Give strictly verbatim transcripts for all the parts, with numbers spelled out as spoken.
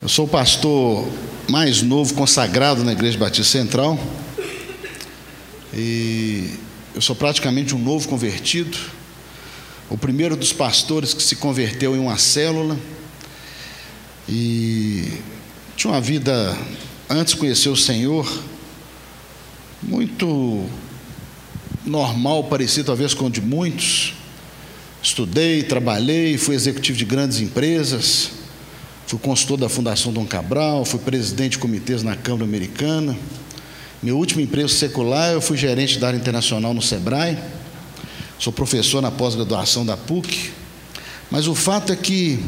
Eu sou o pastor mais novo consagrado na Igreja Batista Central e eu sou praticamente um novo convertido, o primeiro dos pastores que se converteu em uma célula e tinha uma vida, antes de conhecer o Senhor, muito normal, parecido talvez com o de muitos. Estudei, trabalhei, fui executivo de grandes empresas, fui consultor da Fundação Dom Cabral, fui presidente de comitês na Câmara Americana. Meu último emprego secular, eu fui gerente da área internacional no Sebrae, sou professor na pós-graduação da P U C, mas o fato é que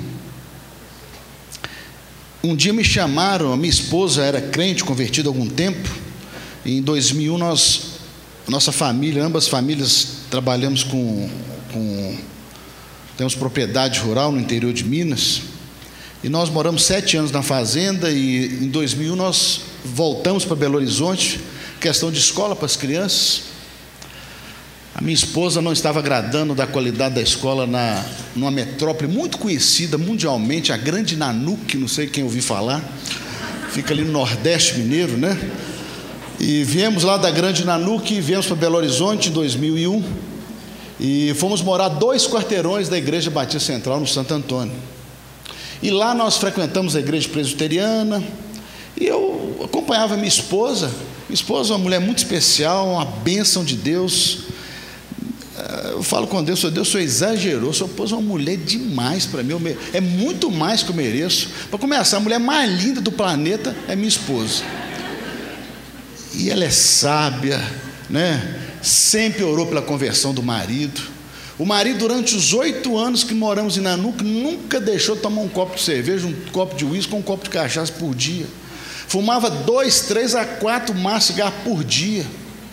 um dia me chamaram, a minha esposa era crente, convertida há algum tempo, e em dois mil e um nós, nossa família, ambas famílias trabalhamos com, com temos propriedade rural no interior de Minas, e nós moramos sete anos na fazenda, e em dois mil e um nós voltamos para Belo Horizonte, questão de escola para as crianças. A minha esposa não estava agradando da qualidade da escola na, numa metrópole muito conhecida mundialmente, a Grande Nanuque, não sei quem ouviu falar, fica ali no Nordeste Mineiro, né? E viemos lá da Grande Nanuque, viemos para Belo Horizonte em dois mil e um, e fomos morar dois quarteirões da Igreja Batista Central no Santo Antônio. E lá nós frequentamos a igreja presbiteriana, e eu acompanhava minha esposa. Minha esposa é uma mulher muito especial, uma bênção de Deus. Eu falo com Deus, Deus, o Senhor exagerou, o Senhor pôs uma mulher demais para mim, é muito mais que eu mereço. Para começar, a mulher mais linda do planeta é minha esposa. E ela é sábia, né? Sempre orou pela conversão do marido. O marido, durante os oito anos que moramos em Nanuque, nunca deixou de tomar um copo de cerveja, um copo de uísque, um copo de cachaça por dia. Fumava dois, três a quatro maços de cigarro por dia.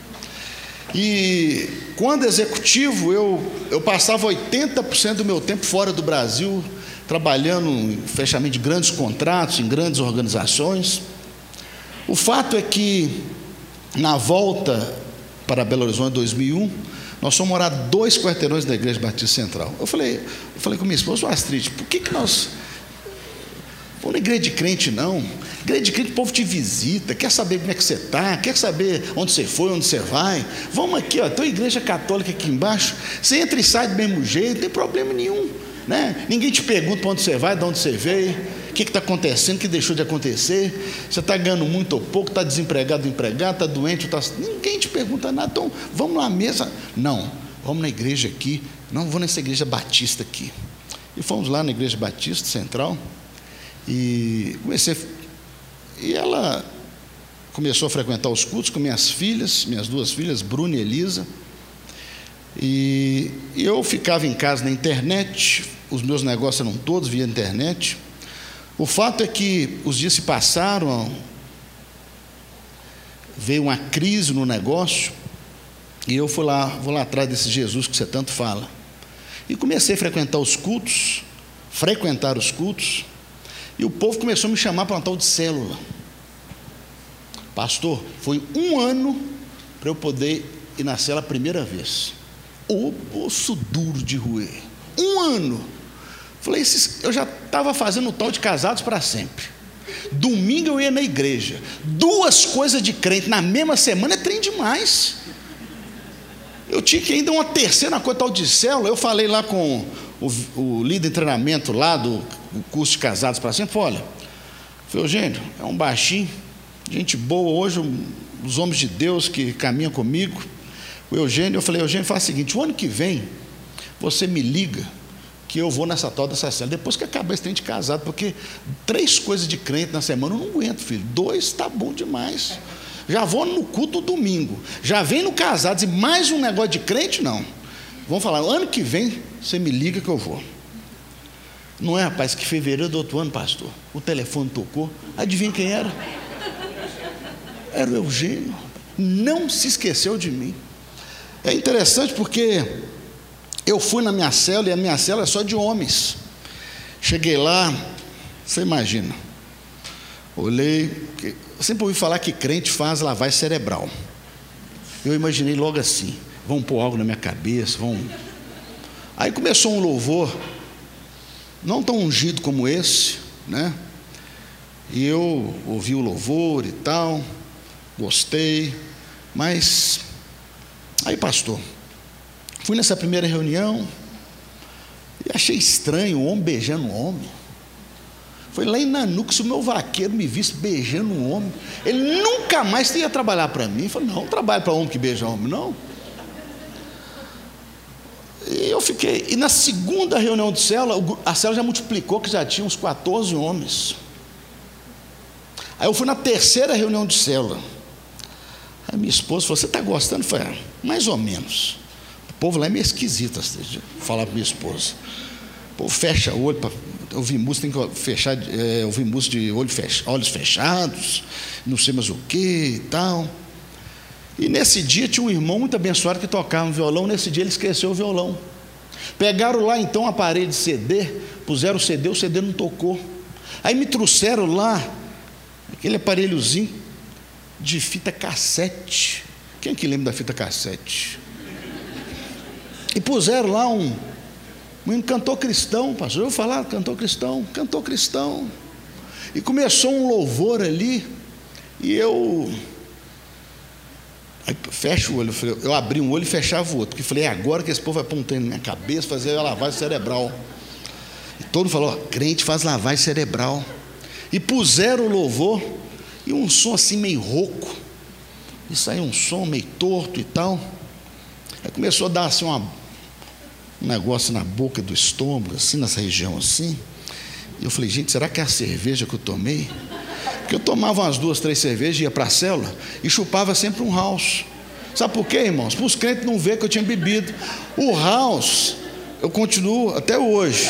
E quando executivo, eu, eu passava oitenta por cento do meu tempo fora do Brasil, trabalhando em fechamento de grandes contratos, em grandes organizações. O fato é que, na volta para Belo Horizonte em dois mil e um, nós fomos morar dois quarteirões da Igreja Batista Central. Eu falei, eu falei com minha esposa, ô Astrid, por que que nós vamos na igreja de crente não? Igreja de crente o povo te visita, quer saber como é que você está, quer saber onde você foi, onde você vai. Vamos aqui, ó, tem uma igreja católica aqui embaixo, você entra e sai do mesmo jeito, não tem problema nenhum, né? Ninguém te pergunta para onde você vai, de onde você veio, o que está acontecendo, o que deixou de acontecer, você está ganhando muito ou pouco, está desempregado ou empregado, está doente, está... ninguém te pergunta nada, então vamos lá mesa, não, vamos na igreja aqui, não vou nessa igreja batista aqui. E fomos lá na Igreja Batista Central, e comecei, e ela começou a frequentar os cultos com minhas filhas, minhas duas filhas, Bruna e Elisa, e, e eu ficava em casa na internet, os meus negócios eram todos via internet. O fato é que os dias se passaram, veio uma crise no negócio, e eu fui lá, vou lá atrás desse Jesus que você tanto fala, e comecei a frequentar os cultos, frequentar os cultos, e o povo começou a me chamar para um tal de célula. Pastor, foi um ano para eu poder ir na célula a primeira vez. O osso duro de roer, um ano. Falei, eu já estava fazendo o tal de casados para sempre. Domingo eu ia na igreja. Duas coisas de crente na mesma semana é trem demais. Eu tinha que ainda uma terceira coisa tal de célula. Eu falei lá com o, o líder de treinamento lá do curso de casados para sempre. Olha, falei, Eugênio, é um baixinho, gente boa hoje, um, os homens de Deus que caminham comigo. O Eugênio, eu falei, Eugênio, faz o seguinte, o ano que vem você me liga que eu vou nessa tal dessa célula, depois que acabar esse trem de casado, porque três coisas de crente na semana eu não aguento, filho, dois está bom demais, já vou no culto domingo, já vem no casados e mais um negócio de crente, não, vamos falar, ano que vem você me liga que eu vou. Não é, rapaz, que fevereiro do outro ano, pastor, o telefone tocou, adivinha quem era? Era o Eugênio, não se esqueceu de mim. É interessante porque eu fui na minha célula, e a minha célula é só de homens. Cheguei lá, você imagina, olhei, eu sempre ouvi falar que crente faz lavagem cerebral. Eu imaginei logo assim, vão pôr algo na minha cabeça, vão... Aí começou um louvor, não tão ungido como esse, né? E eu ouvi o louvor e tal, gostei, mas aí, pastor, fui nessa primeira reunião e achei estranho o homem beijando o homem. Foi lá em Nanuque, se o meu vaqueiro me visse beijando um homem, ele nunca mais ia trabalhar para mim. Eu falei, não, não trabalho para homem que beija homem, não. E eu fiquei, e na segunda reunião de célula, a célula já multiplicou, que já tinha uns quatorze homens. Aí eu fui na terceira reunião de célula. Aí minha esposa falou, você está gostando? Eu falei, ah, mais ou menos. O povo lá é meio esquisito, falar para minha esposa. O povo fecha o olho, para ouvir música, tem que fechar, é, ouvir música de olho fech, olhos fechados, não sei mais o que e tal. E nesse dia tinha um irmão muito abençoado que tocava um violão. Nesse dia ele esqueceu o violão. Pegaram lá então a parede de C D, puseram o C D, o C D não tocou. Aí me trouxeram lá aquele aparelhozinho de fita cassete. Quem que lembra da fita cassete? E puseram lá um, um cantor cristão, pastor. Eu vou falar, cantor cristão, cantor cristão. E começou um louvor ali, e eu aí, fecho o olho, eu abri um olho e fechava o outro, porque falei, é agora que esse povo vai pôr um trem na minha cabeça, fazer a lavagem cerebral. E todo mundo falou, ó, crente faz lavagem cerebral. E puseram o louvor, e um som assim meio rouco, e saiu um som meio torto e tal. Aí começou a dar assim uma, um negócio na boca do estômago, assim, nessa região assim. E eu falei, gente, será que é a cerveja que eu tomei? Porque eu tomava umas duas, três cervejas, ia para a célula e chupava sempre um house. Sabe por quê, irmãos? Para os crentes não ver que eu tinha bebido. O house, eu continuo até hoje.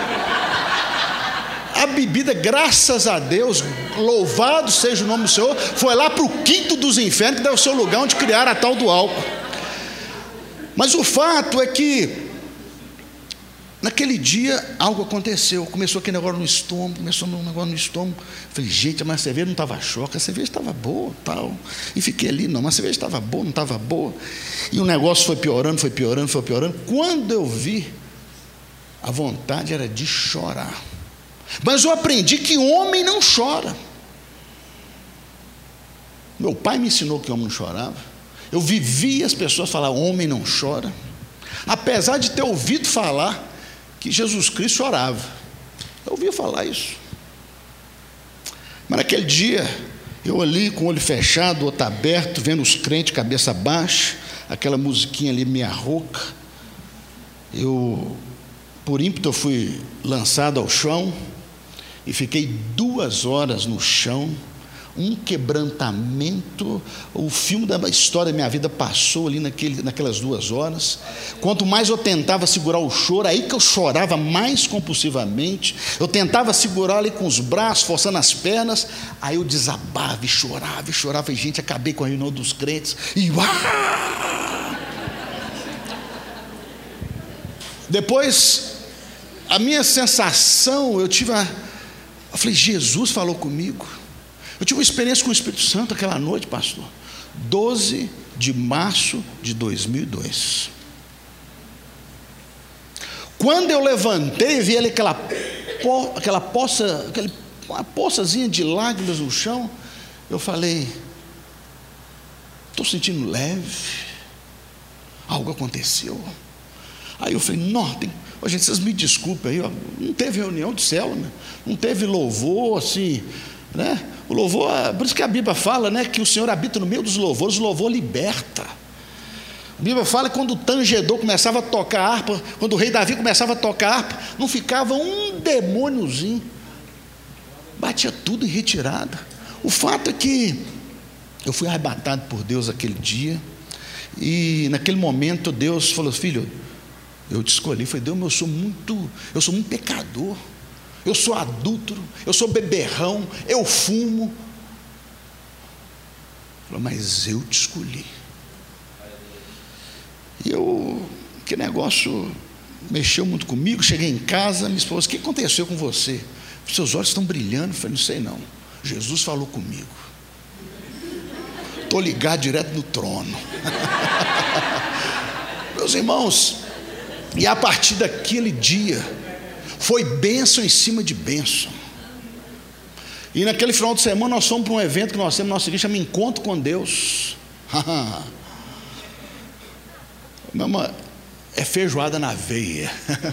A bebida, graças a Deus, louvado seja o nome do Senhor, foi lá para o quinto dos infernos, que deve ser o lugar onde criaram a tal do álcool. Mas o fato é que naquele dia algo aconteceu. Começou aquele negócio no estômago, começou um negócio no estômago. Falei, gente, mas a cerveja não estava choca, a cerveja estava boa, tal. E fiquei ali, não, mas a cerveja estava boa, não estava boa. E o negócio foi piorando, foi piorando, foi piorando. Quando eu vi, a vontade era de chorar. Mas eu aprendi que homem não chora. Meu pai me ensinou que homem não chorava. Eu vivi as pessoas falar, homem não chora. Apesar de ter ouvido falar que Jesus Cristo chorava. Eu ouvia falar isso. Mas naquele dia, eu ali com o olho fechado, o outro aberto, vendo os crentes cabeça baixa, aquela musiquinha ali meia rouca. Eu, por ímpeto, eu fui lançado ao chão e fiquei duas horas no chão, um quebrantamento. O filme da história da minha vida passou ali naquele, naquelas duas horas. Quanto mais eu tentava segurar o choro, aí que eu chorava mais compulsivamente. Eu tentava segurar ali com os braços, forçando as pernas, aí eu desabava e chorava e chorava. E gente, acabei com a reunião dos crentes e uau! Depois, a minha sensação, eu tive a eu falei, Jesus falou comigo. Eu tive uma experiência com o Espírito Santo aquela noite, pastor. doze de março de dois mil e dois. Quando eu levantei, vi ali aquela, po, aquela poça, aquele, uma poçazinha de lágrimas no chão. Eu falei, estou sentindo leve. Algo aconteceu. Aí eu falei, não, tem... Oh, gente, vocês me desculpem aí, ó. Não teve reunião de célula, né? Não teve louvor, assim, né? O louvor, por isso que a Bíblia fala, né, que o Senhor habita no meio dos louvores. O louvor liberta. A Bíblia fala que quando o tangedor começava a tocar harpa, quando o rei Davi começava a tocar harpa, não ficava um demôniozinho, batia tudo em retirada. O fato é que eu fui arrebatado por Deus aquele dia, e naquele momento Deus falou, filho, eu te escolhi. Falei, Deus, eu sou muito, eu sou muito pecador, eu sou adúltero, eu sou beberrão, eu fumo. Falei, mas eu te escolhi. E eu, que negócio mexeu muito comigo. Cheguei em casa, minha esposa, o que aconteceu com você? Seus olhos estão brilhando. Eu falei, não sei não, Jesus falou comigo, estou ligado direto no trono. Meus irmãos, e a partir daquele dia foi bênção em cima de bênção. E naquele final de semana nós fomos para um evento que nós temos na nossa igreja, chama Encontro com Deus. Mamãe, é feijoada na veia.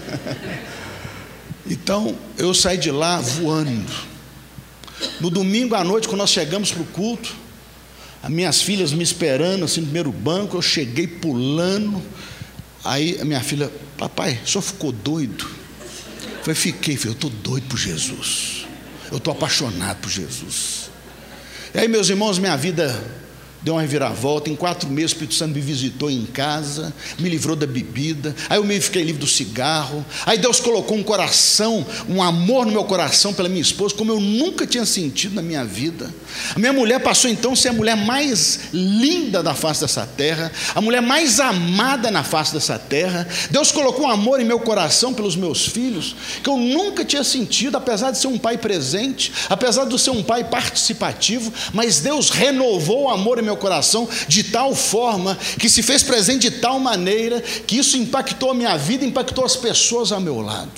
Então eu saí de lá voando. No domingo à noite, quando nós chegamos para o culto, as minhas filhas me esperando assim no primeiro banco, eu cheguei pulando. Aí a minha filha: papai, o senhor ficou doido? Eu falei: fiquei, filho, eu estou doido por Jesus, eu estou apaixonado por Jesus. E aí, meus irmãos, minha vida deu uma reviravolta. Em quatro meses o Espírito Santo me visitou em casa, me livrou da bebida. Aí eu meio fiquei livre do cigarro. Aí Deus colocou um coração, um amor no meu coração pela minha esposa, como eu nunca tinha sentido na minha vida. A minha mulher passou então a ser a mulher mais linda da face dessa terra, a mulher mais amada na face dessa terra. Deus colocou um amor em meu coração pelos meus filhos, que eu nunca tinha sentido, apesar de ser um pai presente, apesar de ser um pai participativo. Mas Deus renovou o amor em meu coração de tal forma, que se fez presente de tal maneira, que isso impactou a minha vida, impactou as pessoas ao meu lado.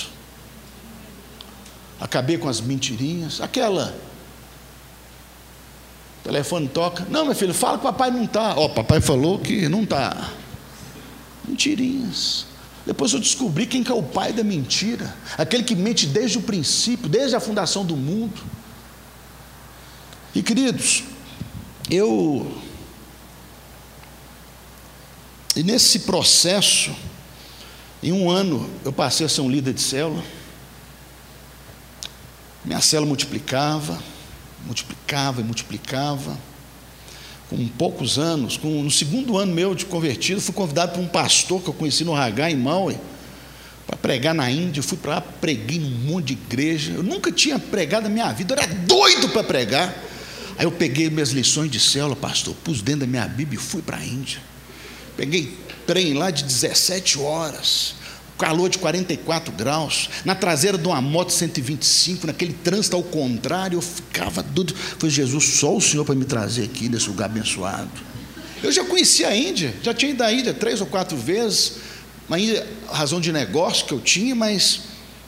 Acabei com as mentirinhas. Aquela, o telefone toca: não, meu filho, fala que o papai não está. Ó, papai falou que não está. Mentirinhas. Depois eu descobri quem que é o pai da mentira, aquele que mente desde o princípio, desde a fundação do mundo. E queridos, eu e nesse processo, em um ano eu passei a ser um líder de célula. Minha célula multiplicava, multiplicava e multiplicava. Com poucos anos, com, no segundo ano meu de convertido, fui convidado por um pastor que eu conheci no Hagá, em Maui, para pregar na Índia. Eu fui para lá, preguei num monte de igreja. Eu nunca tinha pregado na minha vida, eu era doido para pregar. Aí eu peguei minhas lições de célula, pastor, pus dentro da minha Bíblia e fui para a Índia. Peguei trem lá de dezessete horas, calor de quarenta e quatro graus, na traseira de uma moto cento e vinte e cinco, naquele trânsito ao contrário. Eu ficava doido. Falei: Jesus, só o Senhor para me trazer aqui nesse lugar abençoado. Eu já conhecia a Índia, já tinha ido à Índia três ou quatro vezes, uma Índia, razão de negócio que eu tinha, mas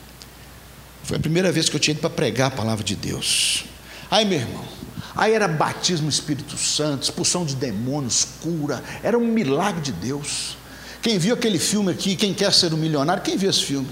foi a primeira vez que eu tinha ido para pregar a palavra de Deus. Aí, meu irmão, aí era batismo no Espírito Santo, expulsão de demônios, cura, era um milagre de Deus. Quem viu aquele filme aqui, Quem Quer Ser um Milionário, quem viu esse filme?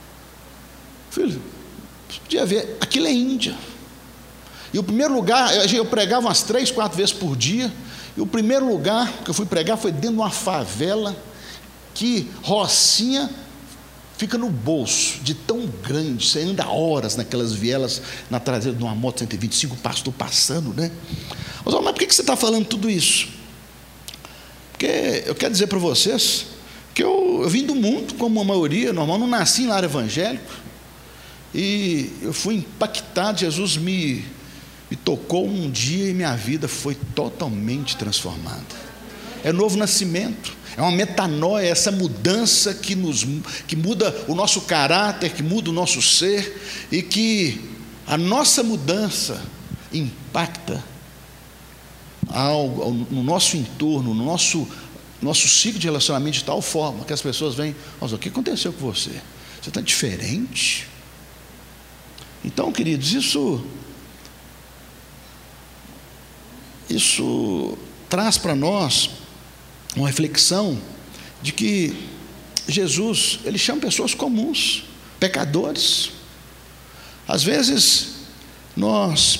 Filho, podia ver, aquilo é Índia. E o primeiro lugar, eu pregava umas três, quatro vezes por dia, e o primeiro lugar que eu fui pregar foi dentro de uma favela, que rocinha fica no bolso, de tão grande, você anda horas naquelas vielas, na traseira de uma moto cento e vinte e cinco, o pastor passando, né? Mas, mas por que você está falando tudo isso? Porque eu quero dizer para vocês que eu, eu vim do mundo, como a maioria, normal, não nasci em lar evangélico, e eu fui impactado. Jesus me, me tocou um dia e minha vida foi totalmente transformada. É novo nascimento, é uma metanoia, essa mudança que, nos, que muda o nosso caráter, que muda o nosso ser, e que a nossa mudança impacta ao, ao, no nosso entorno, no nosso, nosso ciclo de relacionamento, de tal forma que as pessoas vêm: nossa, o que aconteceu com você? Você está diferente? Então, queridos, isso, isso traz para nós uma reflexão de que Jesus, ele chama pessoas comuns, pecadores. Às vezes nós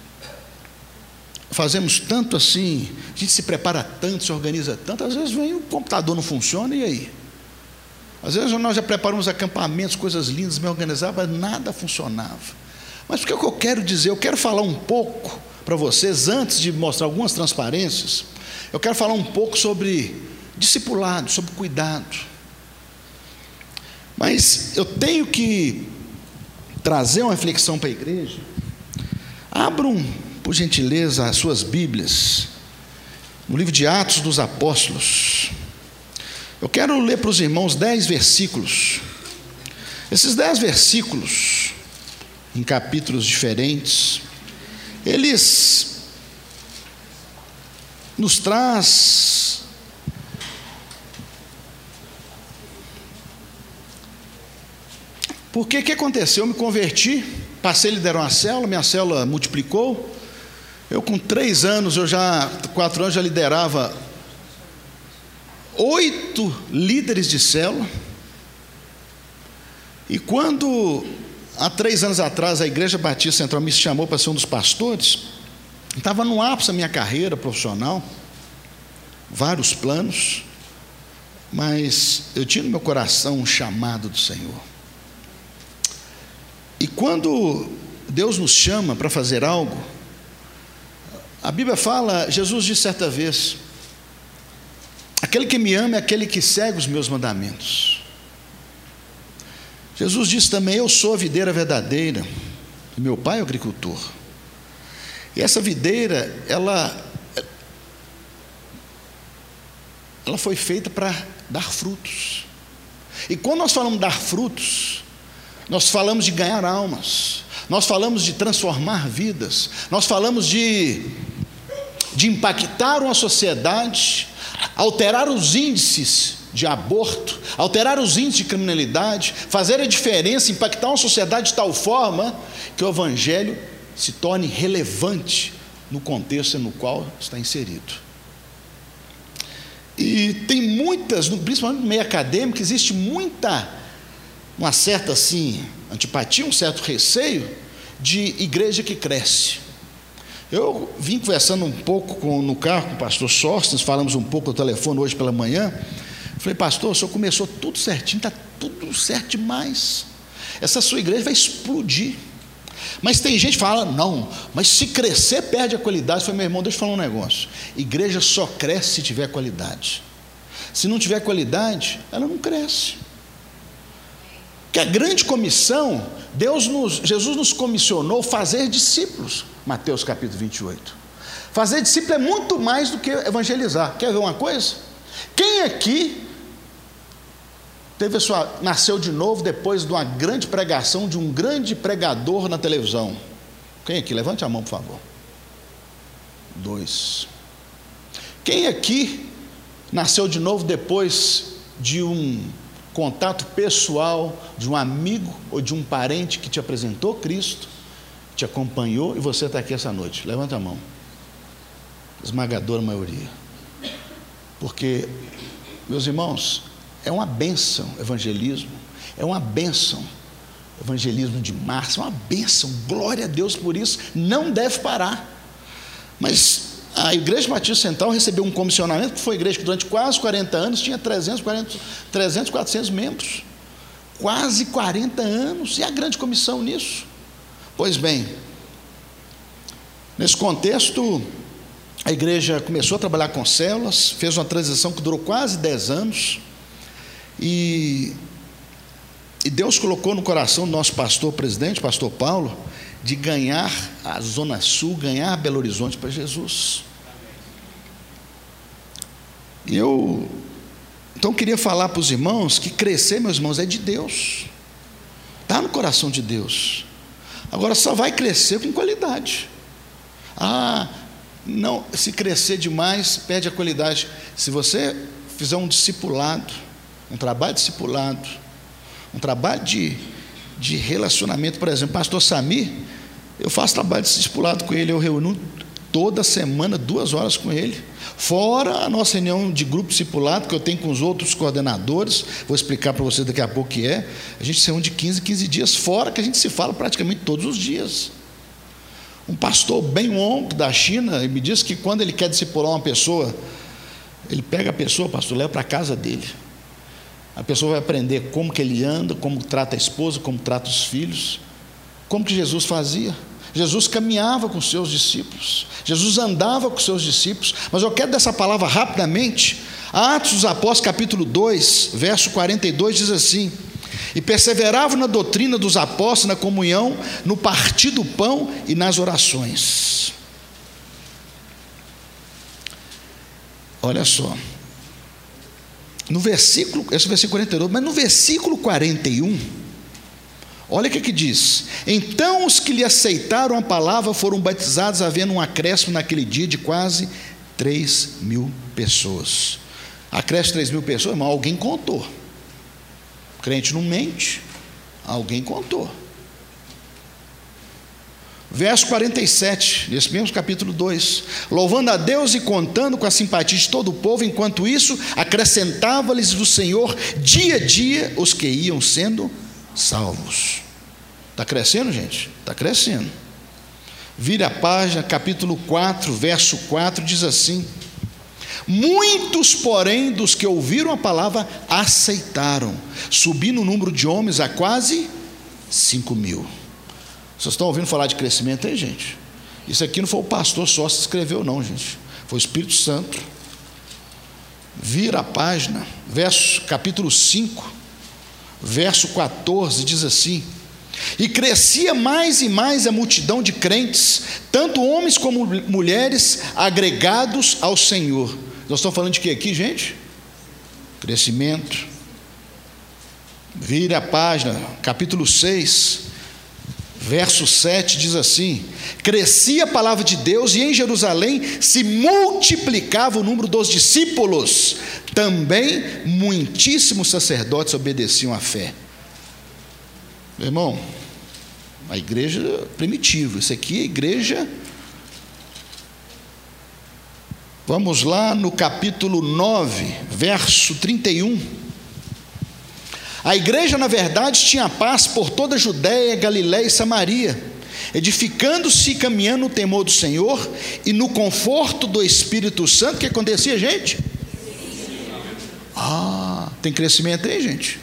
fazemos tanto assim, a gente se prepara tanto, se organiza tanto, às vezes vem o computador não funciona, e aí? Às vezes nós já preparamos acampamentos, coisas lindas, bem organizadas, mas nada funcionava. Mas o que eu quero dizer? Eu quero falar um pouco para vocês, antes de mostrar algumas transparências, eu quero falar um pouco sobre discipulado, sobre cuidado. Mas eu tenho que trazer uma reflexão para a igreja. Abram, por gentileza, as suas Bíblias, no livro de Atos dos Apóstolos. Eu quero ler para os irmãos dez versículos. Esses dez versículos, em capítulos diferentes, eles nos traz porque que aconteceu? Eu me converti passei a liderar uma célula, minha célula multiplicou. Eu com três anos, eu já, quatro anos, já liderava oito líderes de célula. E quando, há três anos atrás, a Igreja Batista Central me chamou para ser um dos pastores, estava no ápice da minha carreira profissional, vários planos, mas eu tinha no meu coração um chamado do Senhor. E quando Deus nos chama para fazer algo, a Bíblia fala, Jesus disse certa vez: aquele que me ama é aquele que segue os meus mandamentos. Jesus disse também: eu sou a videira verdadeira, e meu pai é o agricultor. E essa videira, ela, ela foi feita para dar frutos. E quando nós falamos dar frutos, nós falamos de ganhar almas, nós falamos de transformar vidas, nós falamos de, de impactar uma sociedade, alterar os índices de aborto, alterar os índices de criminalidade, fazer a diferença, impactar uma sociedade de tal forma que o Evangelho se torne relevante no contexto no qual está inserido. E tem muitas, principalmente no meio acadêmico, existe muita, uma certa assim, antipatia, um certo receio de igreja que cresce. Eu vim conversando um pouco com, no carro com o pastor Sóstenes, falamos um pouco no telefone hoje pela manhã. Falei: pastor, o senhor começou tudo certinho, está tudo certo demais, essa sua igreja vai explodir. Mas tem gente que fala: não, mas se crescer perde a qualidade. Eu falei: meu irmão, deixa eu falar um negócio, igreja só cresce se tiver qualidade. Se não tiver qualidade, ela não cresce. Que a grande comissão, Deus nos, Jesus nos comissionou fazer discípulos. Mateus capítulo vinte e oito. Fazer discípulo é muito mais do que evangelizar. Quer ver uma coisa? Quem aqui teve a sua, nasceu de novo depois de uma grande pregação de um grande pregador na televisão? Quem aqui? Levante a mão, por favor. Dois. Quem aqui nasceu de novo depois de um contato pessoal, de um amigo ou de um parente que te apresentou Cristo, te acompanhou e você está aqui essa noite? Levanta a mão. Esmagadora maioria. Porque, meus irmãos, é uma bênção evangelismo, é uma bênção evangelismo de massa, é uma bênção, glória a Deus por isso, não deve parar. Mas a Igreja Batista Central recebeu um comissionamento, que foi a igreja que durante quase quarenta anos tinha trezentos, quatrocentos membros, quase quarenta anos, e a grande comissão nisso. Pois bem, nesse contexto, a igreja começou a trabalhar com células, fez uma transição que durou quase dez anos, e, e Deus colocou no coração do nosso pastor presidente, pastor Paulo, de ganhar a Zona Sul, ganhar Belo Horizonte para Jesus. E eu, então, queria falar para os irmãos que crescer, meus irmãos, é de Deus, está no coração de Deus. Agora, só vai crescer com qualidade. Ah, não, se crescer demais, perde a qualidade. Se você fizer um discipulado, um trabalho discipulado, um trabalho de, de relacionamento, por exemplo, pastor Samir, eu faço trabalho de discipulado com ele, eu reúno toda semana, duas horas com ele, fora a nossa reunião de grupo discipulado, que eu tenho com os outros coordenadores, vou explicar para você daqui a pouco o que é. A gente se reúne de quinze em quinze dias, fora que a gente se fala praticamente todos os dias. Um pastor bem Wong da China, ele me disse que quando ele quer discipular uma pessoa, ele pega a pessoa, pastor, leva para a casa dele. A pessoa vai aprender como que ele anda, como trata a esposa, como trata os filhos, como que Jesus fazia. Jesus caminhava com os seus discípulos, Jesus andava com os seus discípulos. Mas eu quero dessa palavra rapidamente. Atos dos Apóstolos capítulo dois, verso quarenta e dois, diz assim: e perseveravam na doutrina dos apóstolos, na comunhão, no partir do pão e nas orações. Olha só, no versículo, esse é o versículo quarenta e dois, mas no versículo quarenta e um, olha o que, que diz: então os que lhe aceitaram a palavra foram batizados, havendo um acréscimo naquele dia de quase três mil pessoas. Acréscimo de três mil pessoas, irmão, alguém contou. Crente não mente, alguém contou. Verso quarenta e sete, nesse mesmo capítulo dois. Louvando a Deus e contando com a simpatia de todo o povo, enquanto isso, acrescentava-lhes do Senhor dia a dia os que iam sendo salvos. Está crescendo, gente? Está crescendo. Vire a página, capítulo quatro, verso quatro, diz assim: muitos, porém, dos que ouviram a palavra aceitaram, subindo o número de homens a quase cinco mil. Vocês estão ouvindo falar de crescimento aí, gente? Isso aqui não foi o pastor só que escreveu, não, gente. Foi o Espírito Santo. Vira a página, verso, capítulo cinco, verso quatorze, diz assim: e crescia mais e mais a multidão de crentes, tanto homens como mulheres, agregados ao Senhor. Nós estamos falando de quê aqui, gente? Crescimento. Vira a página, capítulo seis, verso sete, diz assim: crescia a palavra de Deus, e em Jerusalém se multiplicava o número dos discípulos, também muitíssimos sacerdotes obedeciam à fé. Meu irmão, a igreja primitiva, isso aqui é a igreja. Vamos lá no capítulo nove, verso trinta e um. A igreja, na verdade, tinha paz por toda a Judéia, Galiléia e Samaria, edificando-se e caminhando no temor do Senhor e no conforto do Espírito Santo. O que acontecia, gente? Ah, tem crescimento aí, gente?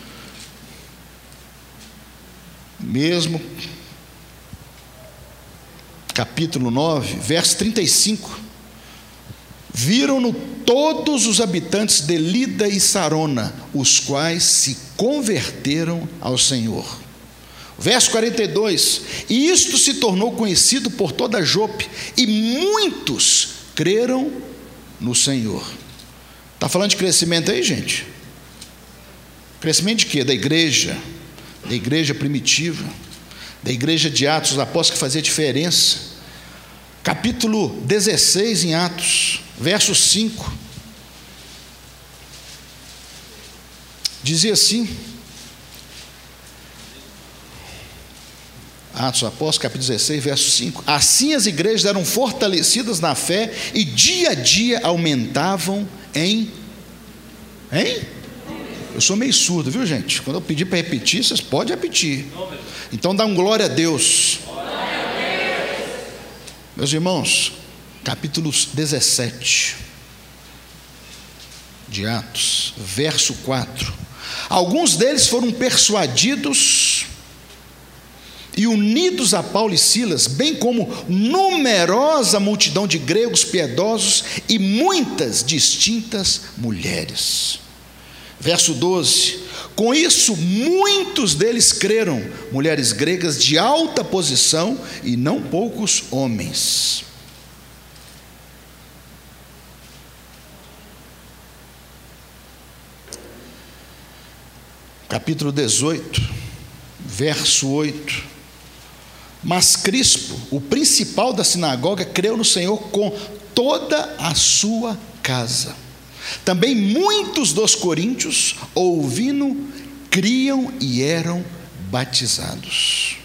Mesmo capítulo nove, verso trinta e cinco. Viram-no todos os habitantes de Lida e Sarona, os quais se converteram ao Senhor. Verso quarenta e dois. E isto se tornou conhecido por toda Jope, e muitos creram no Senhor. Está falando de crescimento aí, gente? Crescimento de quê? Da igreja, da igreja primitiva, da igreja de Atos dos Apóstolos, que fazia diferença. Capítulo dezesseis em Atos, verso cinco, dizia assim, Atos dos Apóstolos, capítulo dezesseis, verso cinco: assim as igrejas eram fortalecidas na fé e dia a dia aumentavam em hein? Eu sou meio surdo, viu, gente? Quando eu pedir para repetir, vocês podem repetir. Então dá um glória a Deus. Meus irmãos, capítulo dezessete de Atos, verso quatro. Alguns deles foram persuadidos e unidos a Paulo e Silas, bem como numerosa multidão de gregos piedosos e muitas distintas mulheres. Verso doze. Com isso, muitos deles creram, mulheres gregas de alta posição e não poucos homens. Capítulo dezoito, verso oito. Mas Crispo, o principal da sinagoga, creu no Senhor com toda a sua casa. Também muitos dos coríntios, ouvindo, criam e eram batizados.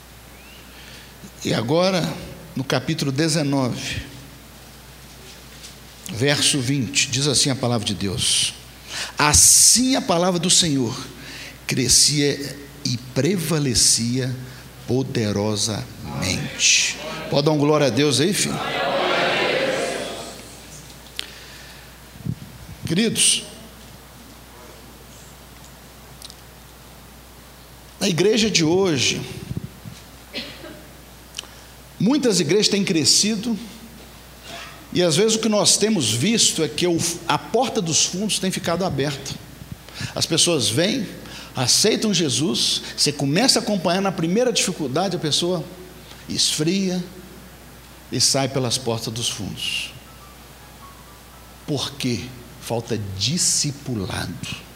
E agora, no capítulo dezenove, verso vinte, diz assim a palavra de Deus: assim a palavra do Senhor crescia e prevalecia poderosamente. Pode dar um glória a Deus aí, filho? Queridos, a igreja de hoje, muitas igrejas têm crescido, e às vezes o que nós temos visto é que o, a porta dos fundos tem ficado aberta. As pessoas vêm, aceitam Jesus, você começa a acompanhar, na primeira dificuldade a pessoa esfria e sai pelas portas dos fundos. Por quê? Falta discipulado.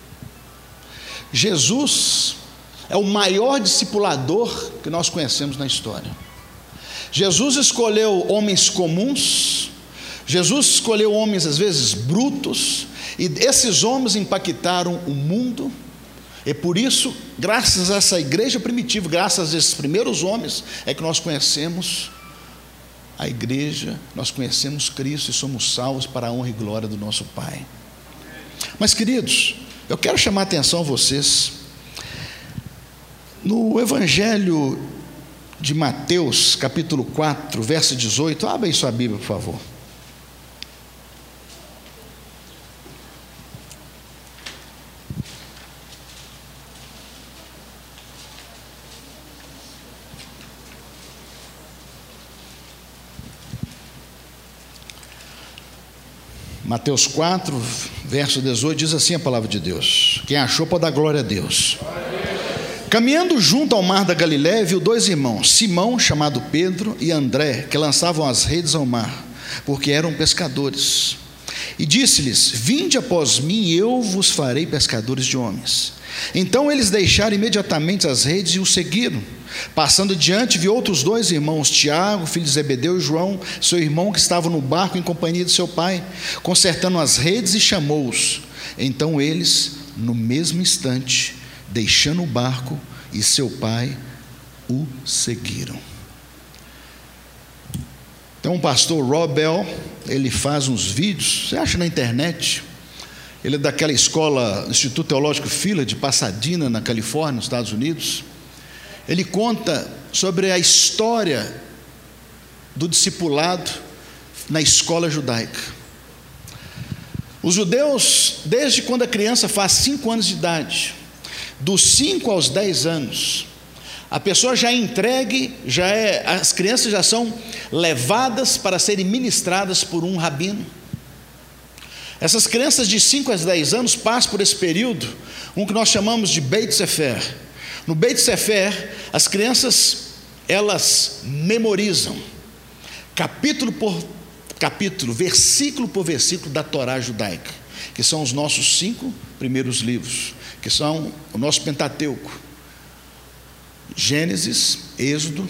Jesus é o maior discipulador que nós conhecemos na história. Jesus escolheu homens comuns, Jesus escolheu homens às vezes brutos, e esses homens impactaram o mundo, É por isso, graças a essa igreja primitiva, graças a esses primeiros homens, é que nós conhecemos a igreja, nós conhecemos Cristo e somos salvos para a honra e glória do nosso Pai. Mas, queridos, eu quero chamar a atenção a vocês. No Evangelho de Mateus, capítulo quatro, verso dezoito, abra aí sua Bíblia, por favor. Mateus quatro, verso dezoito, diz assim a palavra de Deus. Quem achou pode dar glória a Deus. Caminhando junto ao mar da Galiléia, viu dois irmãos, Simão, chamado Pedro, e André, que lançavam as redes ao mar, porque eram pescadores. E disse-lhes: vinde após mim, e eu vos farei pescadores de homens. Então eles deixaram imediatamente as redes e o seguiram. Passando diante, viu outros dois irmãos, Tiago, filho de Zebedeu, e João, seu irmão, que estavam no barco em companhia de seu pai, consertando as redes, e chamou-os. Então eles, no mesmo instante, deixando o barco e seu pai, o seguiram. Então o pastor Rob Bell, ele faz uns vídeos, você acha na internet. Ele é daquela escola, Instituto Teológico Fila, de Pasadena, na Califórnia, nos Estados Unidos. Ele conta sobre a história do discipulado na escola judaica. Os judeus, desde quando a criança faz cinco anos de idade, dos cinco aos dez anos, a pessoa já é entregue, já é, as crianças já são levadas para serem ministradas por um rabino. Essas crianças de cinco a dez anos passam por esse período, um que nós chamamos de Beit Sefer. No Beit Sefer, as crianças, elas memorizam, capítulo por capítulo, versículo por versículo da Torá judaica, que são os nossos cinco primeiros livros, que são o nosso Pentateuco: Gênesis, Êxodo,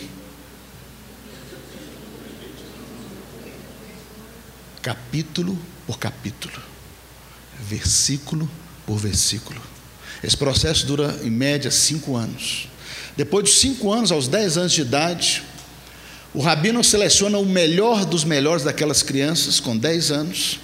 capítulo por capítulo, versículo por versículo. Esse processo dura em média cinco anos. Depois dos cinco anos, aos dez anos de idade, o rabino seleciona o melhor dos melhores daquelas crianças com dez anos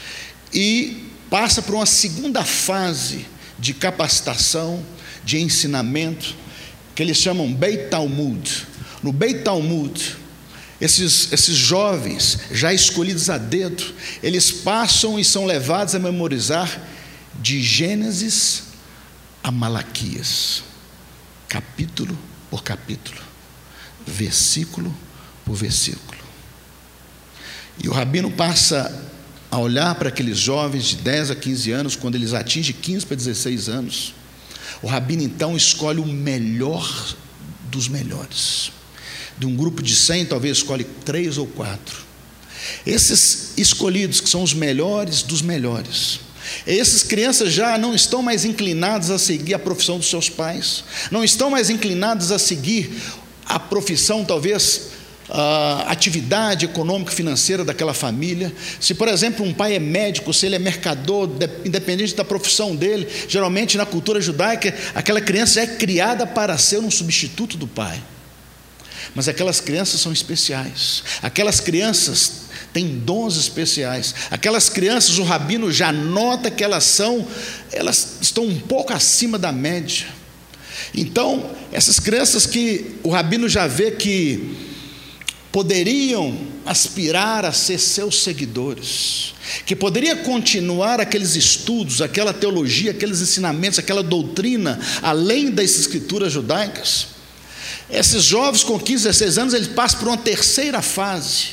e passa por uma segunda fase de capacitação, de ensinamento, que eles chamam Beit Talmud. No Beit Talmud, esses, esses jovens, já escolhidos a dedo, eles passam e são levados a memorizar de Gênesis a Malaquias, capítulo por capítulo, versículo por versículo. E o rabino passa a olhar para aqueles jovens de dez a quinze anos, quando eles atingem quinze para dezesseis anos, o rabino então escolhe o melhor dos melhores. De um grupo de cem, talvez escolhe três ou quatro. Esses escolhidos, que são os melhores dos melhores, essas crianças já não estão mais inclinadas a seguir a profissão dos seus pais, não estão mais inclinadas a seguir a profissão, talvez, a atividade econômica e financeira daquela família. Se, por exemplo, um pai é médico, se ele é mercador, independente da profissão dele, geralmente na cultura judaica, aquela criança é criada para ser um substituto do pai. Mas aquelas crianças são especiais, aquelas crianças têm dons especiais, aquelas crianças, o rabino já nota que elas são, elas estão um pouco acima da média. Então, essas crianças que o rabino já vê que poderiam aspirar a ser seus seguidores, que poderia continuar aqueles estudos, aquela teologia, aqueles ensinamentos, aquela doutrina, além das escrituras judaicas, esses jovens com quinze, dezesseis anos, eles passam por uma terceira fase,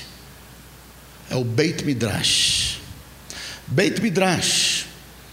é o Beit Midrash. Beit Midrash,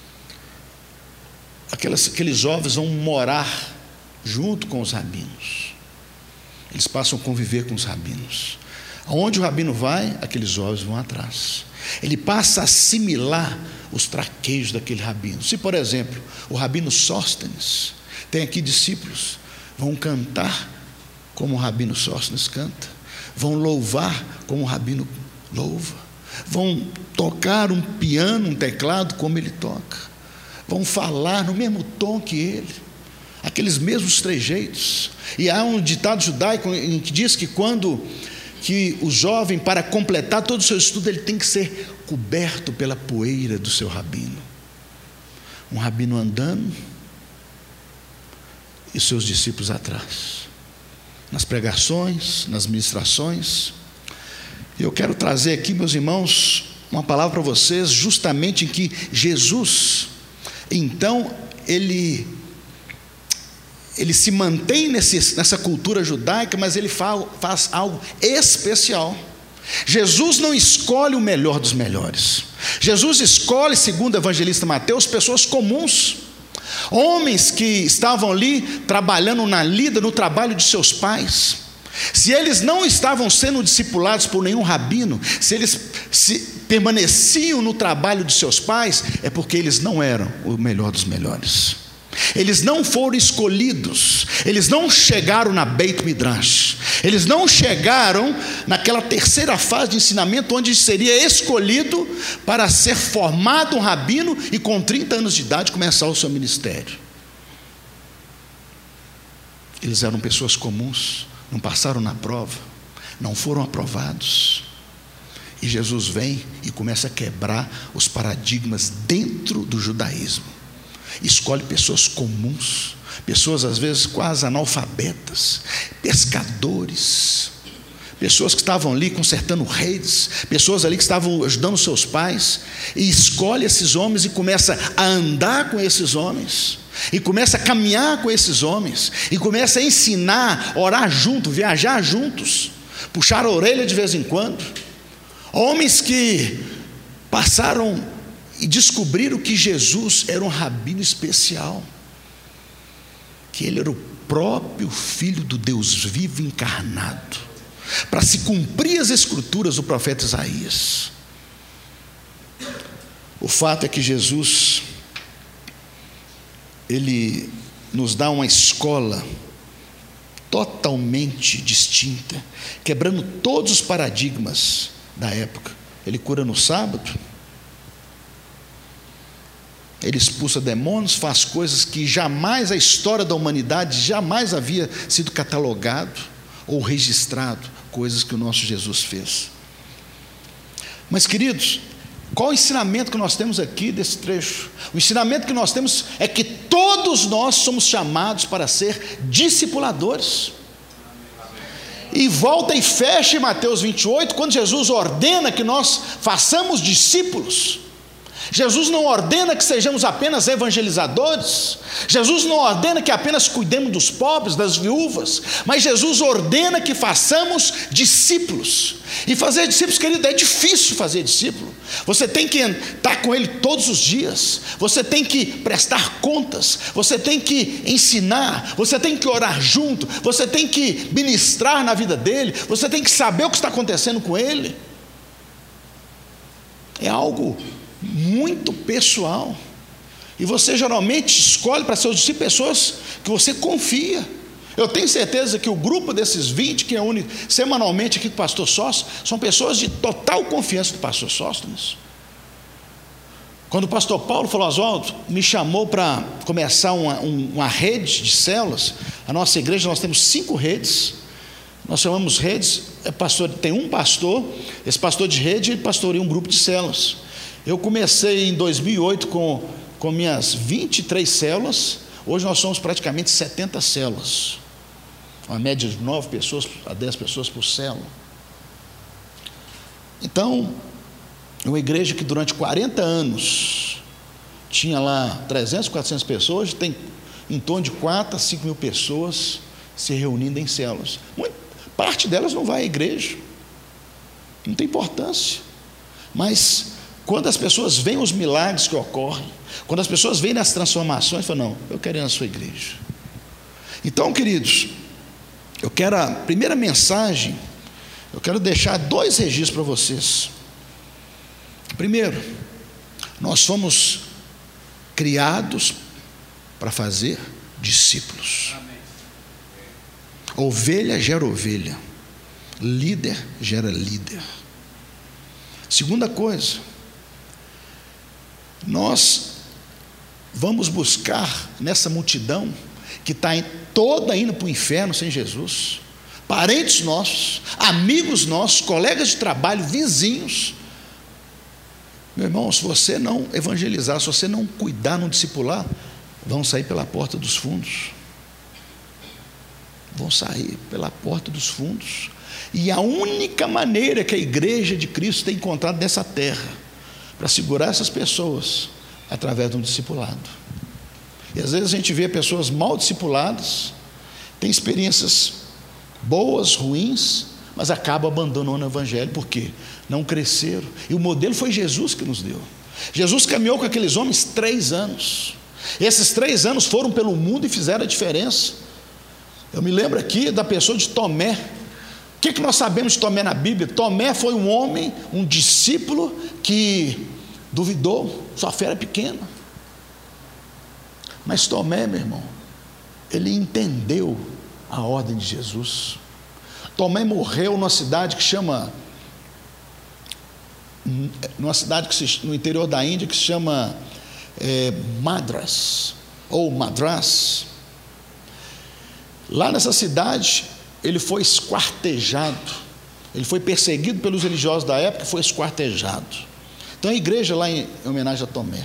aquelas, aqueles jovens vão morar junto com os rabinos, eles passam a conviver com os rabinos. Aonde o rabino vai, aqueles jovens vão atrás. Ele passa a assimilar os traqueios daquele rabino. Se, por exemplo, o rabino Sóstenes tem aqui discípulos, vão cantar como o rabino Sóstenes canta, vão louvar como o rabino louva, vão tocar um piano, um teclado como ele toca, vão falar no mesmo tom que ele. aqueles mesmos trejeitos. E há um ditado judaico em que diz que quando que o jovem, para completar todo o seu estudo, ele tem que ser coberto pela poeira do seu rabino. Um rabino andando e seus discípulos atrás, nas pregações, nas ministrações. Eu quero trazer aqui, meus irmãos, uma palavra para vocês, justamente em que Jesus, então, ele, ele se mantém nesse, nessa cultura judaica, mas ele fa, faz algo especial. Jesus não escolhe o melhor dos melhores. Jesus escolhe, segundo o evangelista Mateus, pessoas comuns, homens que estavam ali trabalhando na lida, no trabalho de seus pais. Se eles não estavam sendo discipulados por nenhum rabino, se eles se permaneciam no trabalho de seus pais, é porque eles não eram o melhor dos melhores. Eles não foram escolhidos, eles não chegaram na Beit Midrash, eles não chegaram naquela terceira fase de ensinamento, onde seria escolhido para ser formado um rabino e com trinta anos de idade começar o seu ministério. Eles eram pessoas comuns, não passaram na prova, não foram aprovados. E Jesus vem e começa a quebrar os paradigmas dentro do judaísmo. Escolhe pessoas comuns, pessoas às vezes quase analfabetas, pescadores, pessoas que estavam ali consertando redes, pessoas ali que estavam ajudando seus pais, e escolhe esses homens e começa a andar com esses homens, e começa a caminhar com esses homens, e começa a ensinar, orar junto, viajar juntos, puxar a orelha de vez em quando. Homens que passaram e descobriram que Jesus era um rabino especial, que ele era o próprio Filho do Deus vivo encarnado, para se cumprir as escrituras do profeta Isaías. O fato é que Jesus, ele nos dá uma escola totalmente distinta, quebrando todos os paradigmas da época. Ele cura no sábado, ele expulsa demônios, faz coisas que jamais a história da humanidade jamais havia sido catalogado ou registrado, coisas que o nosso Jesus fez. Mas, queridos, qual o ensinamento que nós temos aqui desse trecho? O ensinamento que nós temos é que todos nós somos chamados para ser discipuladores. E volta e fecha em Mateus vinte e oito, quando Jesus ordena que nós façamos discípulos. Jesus não ordena que sejamos apenas evangelizadores, Jesus não ordena que apenas cuidemos dos pobres, das viúvas, mas Jesus ordena que façamos discípulos. E fazer discípulos, querido, é difícil fazer discípulo. Você tem que estar com ele todos os dias, você tem que prestar contas, você tem que ensinar, você tem que orar junto, você tem que ministrar na vida dele, você tem que saber o que está acontecendo com ele. É algo muito pessoal, e você geralmente escolhe para seus discípulos pessoas que você confia. Eu tenho certeza que o grupo desses vinte que reúne semanalmente aqui com o pastor Sóstenes são pessoas de total confiança do pastor Sóstenes. Quando o pastor Paulo falou: Oswaldo, me chamou para começar uma, uma rede de células. A nossa igreja, nós temos cinco redes, nós chamamos redes, é pastor, tem um pastor, esse pastor de rede, ele pastoreia um grupo de células. Eu comecei em dois mil e oito com, com minhas vinte e três células. Hoje nós somos praticamente setenta células, uma média de nove pessoas a dez pessoas por célula. Então, uma igreja que durante quarenta anos tinha lá trezentas, quatrocentas pessoas, hoje tem em torno de quatro a cinco mil pessoas se reunindo em células. Muito, parte delas não vai à igreja, não tem importância, mas quando as pessoas veem os milagres que ocorrem, quando as pessoas veem as transformações, falam: não, eu quero ir na sua igreja. Então, queridos, eu quero a primeira mensagem, eu quero deixar dois registros para vocês. Primeiro, nós fomos criados para fazer discípulos. Ovelha gera ovelha, líder gera líder. Segunda coisa, nós vamos buscar nessa multidão que está toda indo para o inferno sem Jesus, parentes nossos, amigos nossos, colegas de trabalho, vizinhos. Meu irmão, se você não evangelizar, se você não cuidar, não discipular, vão sair pela porta dos fundos. Vão sair pela porta dos fundos. E a única maneira que a igreja de Cristo tem encontrado nessa terra para segurar essas pessoas é através de um discipulado. E às vezes a gente vê pessoas mal discipuladas, tem experiências boas, ruins, mas acabam abandonando o evangelho. Por quê? Não cresceram. E o modelo foi Jesus que nos deu. Jesus caminhou com aqueles homens três anos. Esses três anos foram pelo mundo e fizeram a diferença. Eu me lembro aqui da pessoa de Tomé. O que, que nós sabemos de Tomé na Bíblia? Tomé foi um homem, um discípulo que duvidou, sua fé era pequena. Mas Tomé, meu irmão, ele entendeu a ordem de Jesus. Tomé morreu numa cidade que chama, numa cidade que se, no interior da Índia, que se chama é, Madras, ou Madras. Lá nessa cidade, ele foi esquartejado, ele foi perseguido pelos religiosos da época e foi esquartejado. Então a igreja lá em homenagem a Tomé.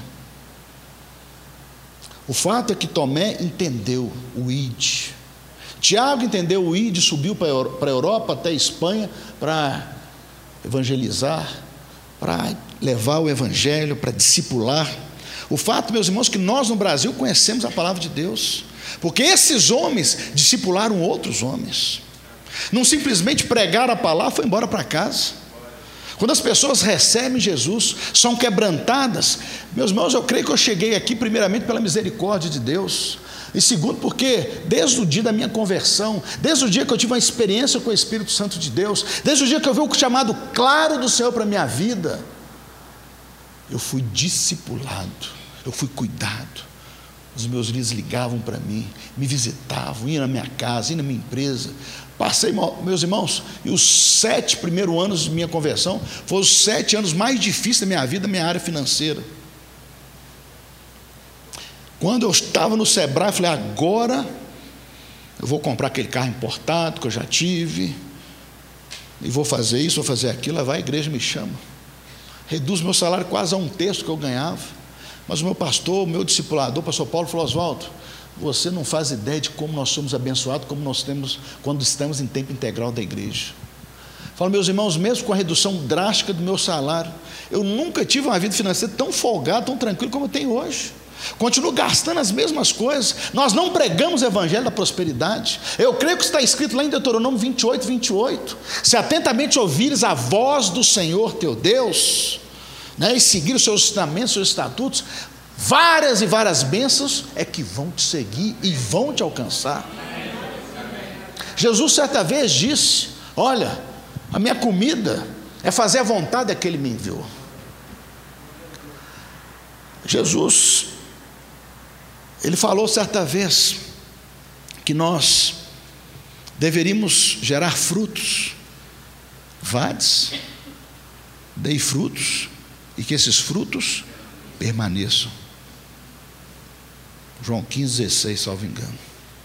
O fato é que Tomé entendeu o I D. Tiago entendeu o I D, subiu para a Europa, até a Espanha, para evangelizar, para levar o evangelho, para discipular. O fato, meus irmãos, que nós no Brasil conhecemos a palavra de Deus, porque esses homens discipularam outros homens. Não simplesmente pregaram a palavra, foi embora para casa. Quando as pessoas recebem Jesus, são quebrantadas. Meus irmãos, eu creio que eu cheguei aqui primeiramente pela misericórdia de Deus, e segundo porque desde o dia da minha conversão, desde o dia que eu tive uma experiência com o Espírito Santo de Deus, desde o dia que eu vi o chamado claro do Senhor para a minha vida, eu fui discipulado, eu fui cuidado. Os meus líderes ligavam para mim, me visitavam, iam na minha casa, iam na minha empresa. Passei, meus irmãos, e os sete primeiros anos de minha conversão foram os sete anos mais difíceis da minha vida, da minha área financeira. Quando eu estava no Sebrae, eu falei, agora eu vou comprar aquele carro importado que eu já tive, e vou fazer isso, vou fazer aquilo. Lá vai a igreja me chama, reduz meu salário quase a um terço que eu ganhava. Mas o meu pastor, o meu discipulador, o pastor Paulo, falou, Oswaldo, você não faz ideia de como nós somos abençoados, como nós temos quando estamos em tempo integral da igreja. Falo, meus irmãos, mesmo com a redução drástica do meu salário, eu nunca tive uma vida financeira tão folgada, tão tranquila como eu tenho hoje. Continuo gastando as mesmas coisas. Nós não pregamos o evangelho da prosperidade. Eu creio que está escrito lá em Deuteronômio vinte e oito, vinte e oito, se atentamente ouvires a voz do Senhor teu Deus, né, e seguir os seus ensinamentos, os seus estatutos, várias e várias bênçãos é que vão te seguir e vão te alcançar. Jesus certa vez disse, olha, a minha comida é fazer a vontade daquele que me enviou. Jesus, ele falou certa vez que nós deveríamos gerar frutos, vades, dei frutos, e que esses frutos permaneçam. João quinze, dezesseis, salvo engano.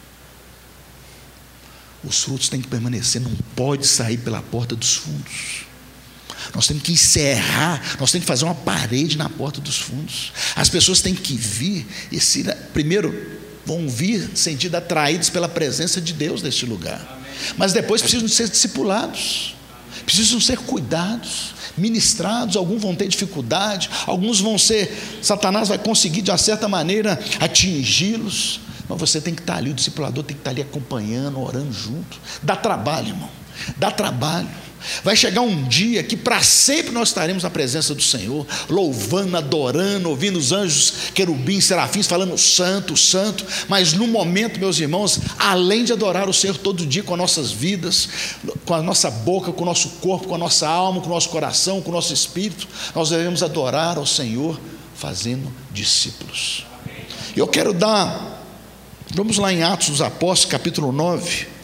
Os frutos têm que permanecer, não pode sair pela porta dos fundos. Nós temos que encerrar, nós temos que fazer uma parede na porta dos fundos. As pessoas têm que vir, e se, primeiro vão vir sentindo atraídos pela presença de Deus neste lugar, mas depois precisam ser discipulados, precisam ser cuidados, ministrados. Alguns vão ter dificuldade, alguns vão ser, Satanás vai conseguir de uma certa maneira atingi-los, mas você tem que estar ali, o discipulador tem que estar ali acompanhando, orando junto. Dá trabalho, irmão, dá trabalho. Vai chegar um dia que para sempre nós estaremos na presença do Senhor, louvando, adorando, ouvindo os anjos, querubins, serafins falando santo, santo. Mas no momento, meus irmãos, além de adorar o Senhor todo dia com as nossas vidas, com a nossa boca, com o nosso corpo, com a nossa alma, com o nosso coração, com o nosso espírito, nós devemos adorar ao Senhor fazendo discípulos. E eu quero dar, vamos lá em Atos dos Apóstolos, capítulo nove.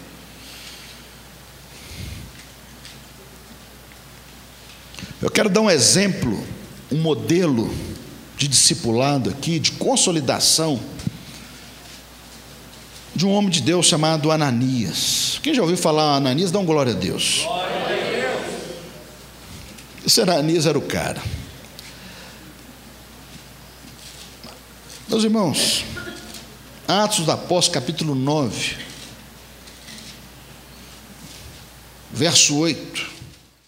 Eu quero dar um exemplo, um modelo de discipulado aqui, de consolidação de um homem de Deus chamado Ananias. Quem já ouviu falar Ananias, dá um glória a Deus. Glória a Deus. Esse Ananias era o cara. Meus irmãos, Atos dos Apóstolos, capítulo nove, verso oito.